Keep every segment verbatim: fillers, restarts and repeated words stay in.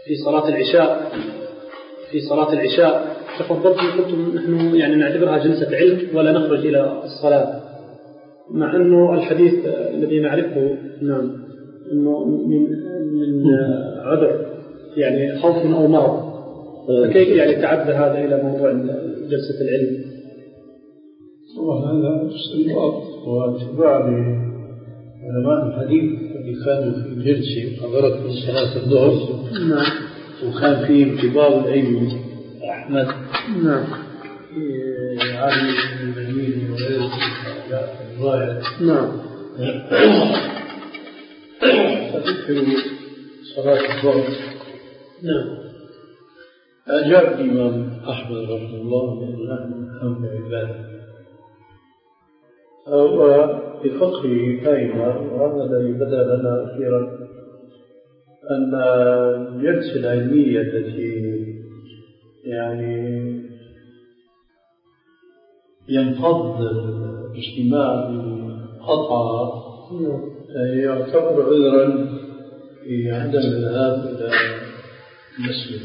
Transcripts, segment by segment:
في صلاة العشاء في صلاة العشاء تفضلتم قلتم نحن يعني نعتبرها جلسة علم ولا نخرج إلى الصلاة، مع أنه الحديث الذي نعرفه نعم أنه من من عذر يعني خوف أو مرض، فكيف يعني تعدى هذا إلى موضوع جلسة العلم؟ وهذا استنباط واتباع لعلماء الحديث اللي كانوا في جلسة حضرت من صلاة الظهر نعم وكان في انتباه الأيوب أحمد نعم علي بن المديني وغيره الرواية نعم فذكروا صلاة الظهر. نعم أجاب الإمام أحمد رحمه الله بأن نحن نحن عباده وبفقه قائمة، وهذا الذي بدا لنا أخيرا أن الجلسة العلمية التي يعني ينفض الاجتماع بقطعها يعتبر عذرا في عدم الذهاب إلى المسجد.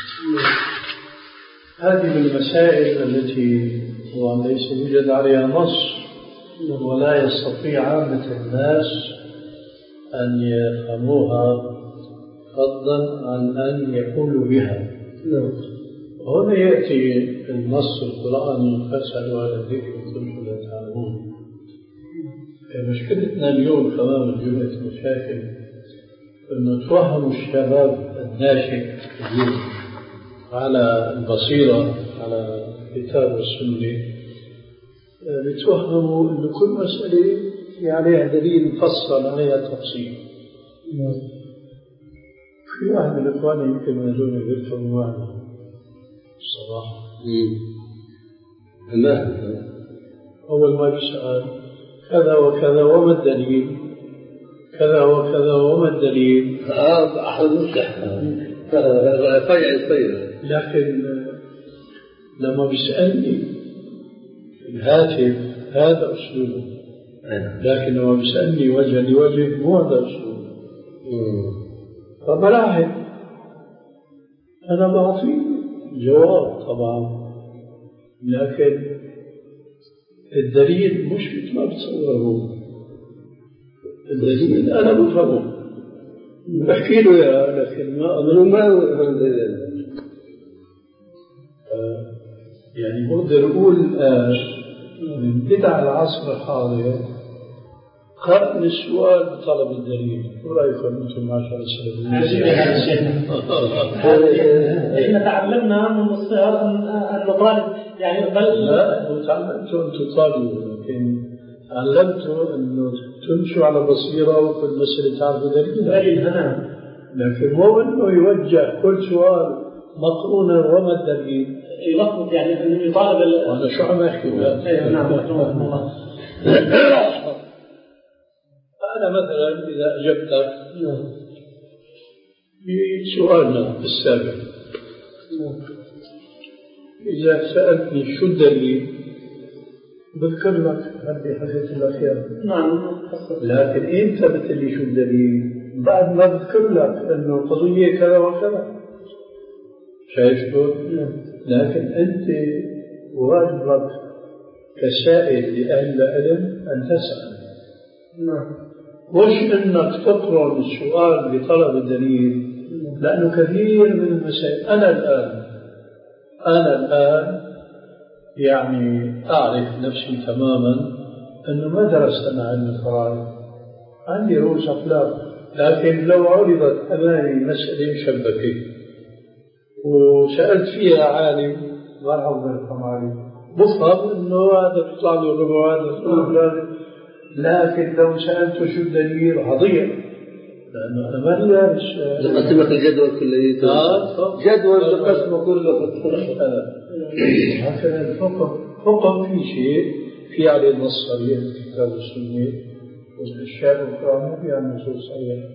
هذه من المسائل التي طبعا ليس يوجد عليها نص ولا يستطيع عامة الناس أن يفهموها فضلا عن أن يقولوا بها. هنا يأتي النص القرآني فاسألوا على الذكر كنتم لا تعلمون. مشكلتنا اليوم كمان من جملة المشاكل أنه توهم الشباب الناشئ اليوم على البصيرة على الكتاب والسنة، بتوهموا أن كل مسألة في عليها دليل مفصل عليها تفصيل. في واحد من الإخوان يمكن من دون يفهم معنا الصراحة أول ما يسأل كذا وكذا وما الدليل كذا وكذا وما الدليل هذا أحد مفتح طيع طيع. لكن لما بيسألني الهاتف هذا أسلوبه، لكن لما بيسألني وجه لوجه مو هذا أسلوبه. فبلاحظ أنا بعطي جواب طبعا، لكن الدليل مش مثل ما بتصوره. الدليل أنا بفهمه بحكي له يا لكن ما أظنه ما يعني بقدر أقول الآن من بدع العصر الحاضر قرن السؤال بطلب الدليل. ورأيكم أنتم ما شاء الله إحنا تعلمنا من الصغر أن نطالب يعني بل لا تعلمتوا أن تطالبوا، لكن علمتوا أنه تمشوا على بصيرة وكل مسألة تعرفوا دليل. لكن مو أنه يوجه كل سؤال مقرونا وما الدليل يلخبط يعني أنه يطالب. أنا شو عم أحكي بها؟ نعم. أنا مثلا إذا أجبتك بسؤالنا السابق، إذا سألتني شو الدليل بذكر لك هذه حديث الأخير. نعم. لكن أنت بتقولي شو الدليل بعد ما بذكر لك إنه القضية كذا وكذا. شايف شو؟ لكن أنت واجبك كسائل لأهل العلم أن تسأل. نعم. مش إنك تقرن السؤال بطلب الدليل، لأنه كثير من المسائل أنا الآن أنا الآن يعني أعرف نفسي تماما أنه ما درست أنا علم الفرائض، عندي رؤوس أقلام، لكن لو عرضت أمامي مسألة مشبكة وسألت فيها عالم ما راح أقدر عليه بفهم إنه هذا بيطلع له ربع هذا، لكن لو سألته شو الدليل هضيع لأنه أنا ما دارس. قسمت الجدول كله جدول القسم كله هكذا الفقه. فقه في شيء في عليه النص صريح في كتاب السنة والأشياء الأخرى مو فيها النصوص صريحة.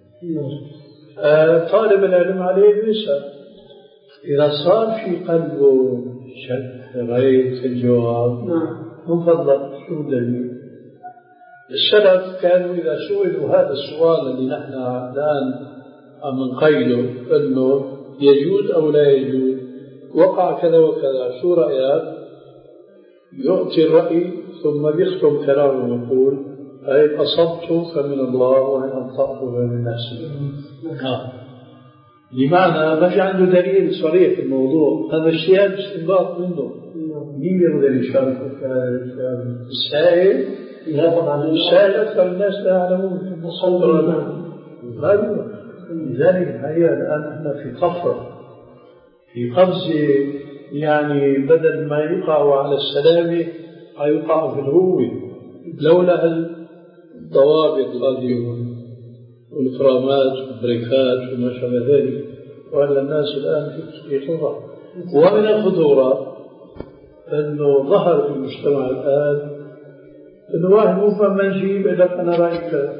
آه طالب العلم عليه بيسأل، إذا صار في قلبه شك ريب في الجواب من فضلك شو الدليل؟ السلف كانوا إذا سئلوا هذا السؤال الذي نحن الآن من قيده أنه يجوز أو لا يجوز، وقع كذا وكذا، شو رأيك؟ يؤتي الرأي ثم بيختم كلامه ويقول أي أصبت فمن الله وإن أنطأت فمن نفسي. آه. بمعنى ما في عنده دليل صريح في الموضوع، هذا اجتهاد استنباط منه. مين يقدر يشارك في هذا السائل؟ لا طبعا السائل أكثر الناس لا يعلمون مصدر ما يقول. لذلك هي الآن احنا في قفرة، في قفز، يعني بدل ما يقع على السلامة يقع في الهوة لولا الضوابط هذه والإكرامات والبريكات وما شابه ذلك. وأن الناس الآن في خطر. ومن الخطورة أنه ظهر في المجتمع الآن أنه واحد مفهم ما نجيب إذا أنا رأيك.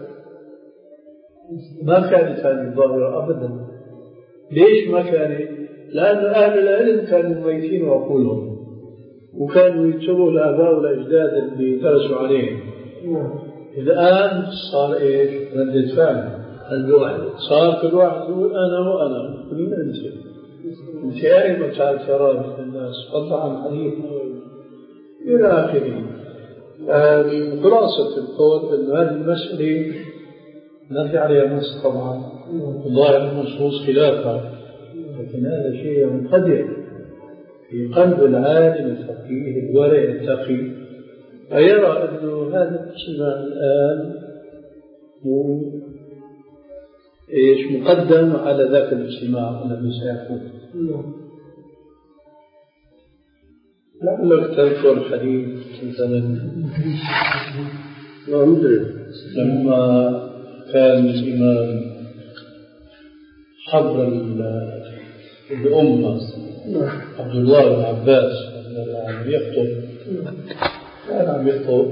ما كانت هذه الظاهرة أبدا. ليش ما كانت؟ لأن أهل العلم كانوا ميتين عقولهم وكانوا يتبعوا الآباء والأجداد اللي درسوا عليهم. الآن صار إيش؟ ردة فعل الواحد، صار كل واحد يقول أنا وأنا. مين أنت؟ أنت أي متعال كرامة الناس قطع عن حديث إلى آخره. من خلاصة القول أن هذه المسألة ما في عليها نص طبعا، ظاهر النصوص خلافها، لكن هذا شيء منقدر في قلب العالم الفقيه الورع التقي، فيرى أنه هذا الاجتماع الآن إيش مقدم على ذاك الاجتماع الذي سيكون. لعلك تذكر الحديث مثلا لما كان الإمام حضر الأمة عبد الله بن عباس عم يخطب، كان عم يخطب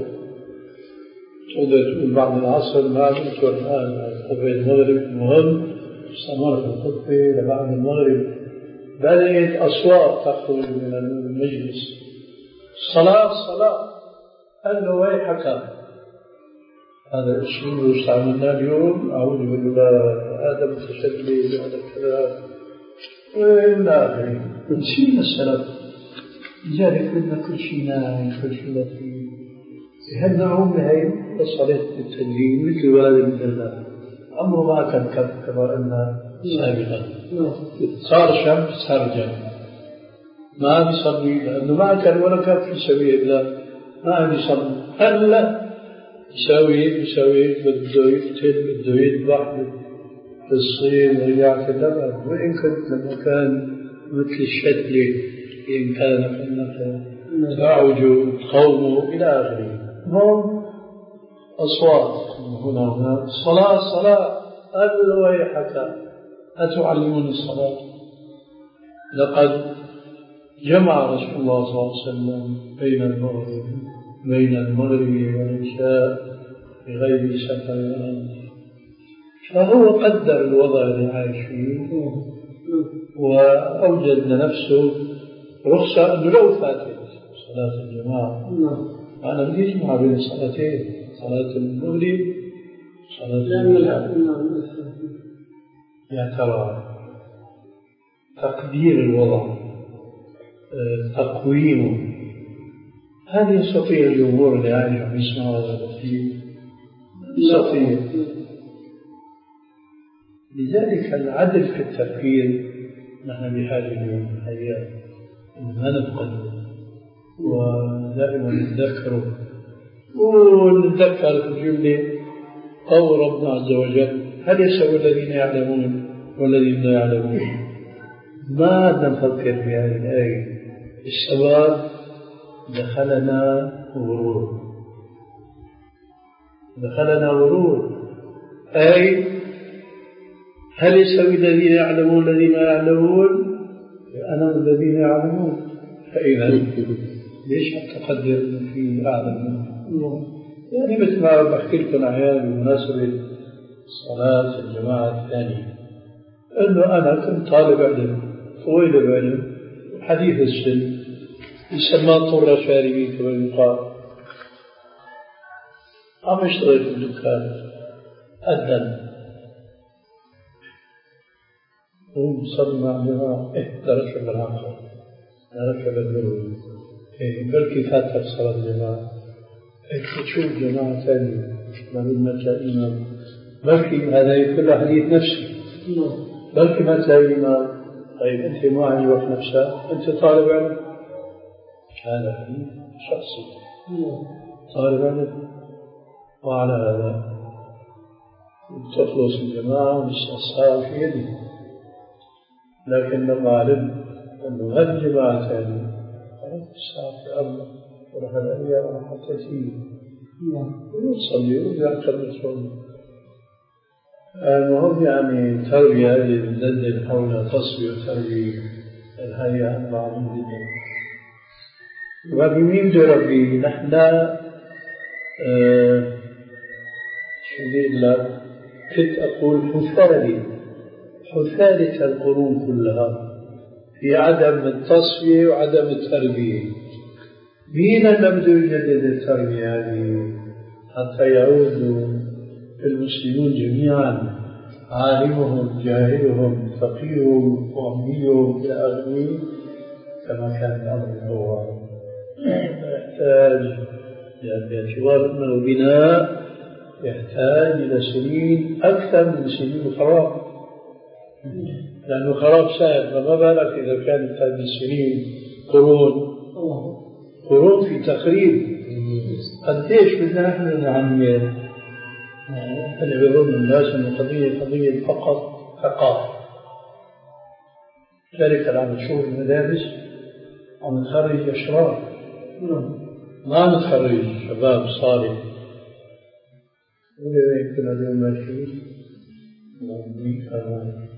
تقول بعد العصر ما عملت الآن خطبة المغرب. المهم استمرت الخطبة لبعد المغرب، بدأت أصوات تخرج من المجلس صلاة صلاة. قال له ويحك، هذا الأسلوب استعملناه اليوم، أعود بالله هذا متشدد هذا كذا وإلى آخره. نسينا السلف، لذلك بدنا كل شيء ناعم كل شيء لطيف. هل نعوم بهي الصلاة التدريب مثل ولد من الله أمر ما كان كما أن سابقا صار شمس صار جنة ما بيصلي لأنه ما كان ولا كان في سبيل الله ما بيصلي. هلا يساوي يساوي بده يقتل بده يذبح في الصين ورجع كلمة. وإن كنت لما كان مثل الشتلة إن كان فإنك تعوج قومه إلى آخره. هم أصوات هنا هنا الصلاة الصلاة. قال ويحك أتعلمون الصلاة؟ لقد جمع رسول الله صلى الله عليه وسلم بين المغرب بين المغرب والعشاء بغير سفر، فهو قدر الوضع اللي عايش فيه وأوجد لنفسه رخصة أنه لو فاتت صلاة الجماعة أنا بدي أجمع بين الصلاتين، صلاة المغرب صلاة العشاء. يا ترى تقدير الوضع تقويمه هل يستطيع الجمهور اللي عايش عم يسمع هذا الشيء؟ يستطيع. لذلك العدل في التفكير نحن بحاجة اليوم الحقيقة ما نفقده ودائما نتذكره ونتذكر في الجملة قول ربنا عز وجل هل يستوي الذين يعلمون والذين لا يعلمون؟ ما نفكر في هذه الآية. السواء دخلنا غرور دخلنا غرور أي هل يستوي الذين يعلمون والذين لا يعلمون؟ أنا الذين يعلمون. فإذا ليش تقدر في أعلم؟ يعني مثل ما بحكي لكم أحيانا بمناسبة صلاة الجماعة الثانية أنه أنا كنت طالب علم طويل العلم حديث السن يسمى طول شاربي كما يقال. عم اشتغل في الدكان أذن هم صلوا مع جماعة إيه درجة بالعقل درجة بالذروة إيه بلكي فاتحة صلاة الجماعة إيه تشوف جماعة ثانية ما بدنا تلاقي إمام بلكي هذا كله حديث نفسي بلكي ما تلاقي إمام طيب أنت معي وقت نفسها أنت طالب علم هذا حديث شخصي طالب علم وعلى هذا تخلص الجماعة والاستحصال في يدي لكن لما علم أنه هذه الجماعة ثانية خلاص صار في أرض ورح الأيام حتى تيجي ويصلي ويعقل يصلي المهم يعني تربية هذه البلد حول تصوير تربية الهيئة أنواع من الدين وبمين ربي نحن أه شو الله كنت أقول حثالي حثالة القرون كلها في عدم التصفية وعدم التربية مين نبدو يجدد التربية هذه حتى يعودوا المسلمون جميعا عالمهم جاهلهم فقيرهم وأميهم كأغني كما كان الأمر الأول يحتاج باعتبار أنه بناء يحتاج إلى سنين أكثر من سنين الخراب لأنه خراب سهل فما بالك إذا كانت هذه السنين قرون قرون في تخريب قديش بدنا نحن نعمل نعبرون الناس أن القضية قضية فقط ثقافة ذلك العام نشوف المدارس عم نخرج أشرار ما نخرج شباب صالح ولا يمكن اليوم ماشي مبني كمان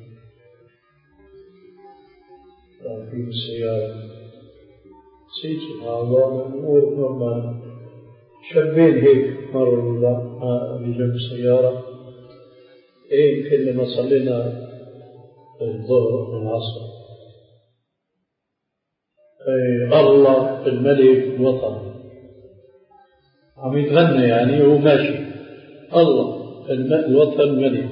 في السيارة سيد سبحان الله الأمور نورمال شابين هيك مروا بجنب السيارة إيه كل ما صلينا الظهر والعصر إيه الله الملك الوطن عم يتغنى يعني وهو ماشي الله الوطن الملك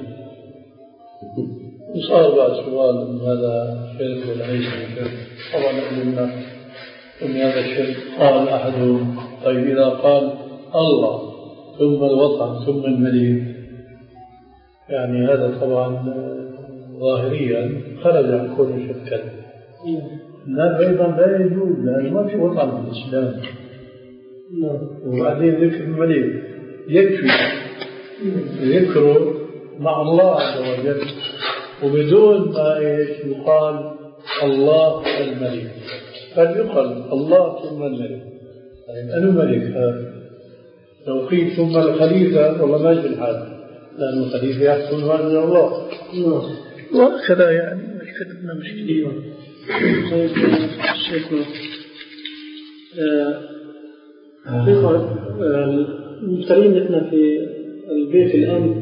وصار بعد سؤال هذا شرك ولا ليس شرك طبعا قلنا أن هذا الشرك قال أحدهم طيب إذا قال الله ثم الوطن ثم الملك يعني هذا طبعا ظاهريا خرج عن كل شركا لا أيضا لا يجوز لأنه ما في وطن في الإسلام وبعدين ذكر الملك يكفي ذكره مع الله عز وجل وبدون ما يقال الله الملك فليقل الله ثم الملك أنا ملك هذا لو قيل ثم الخليفة والله ما يجي الحال لأن الخليفة يحكم هذا الله وهكذا يعني كتبنا مشكلة طيب شيخنا حقيقة مفترين نحن في البيت الآن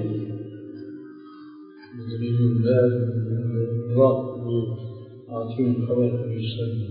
يريدون لا يراق عاطين خبر الإسلام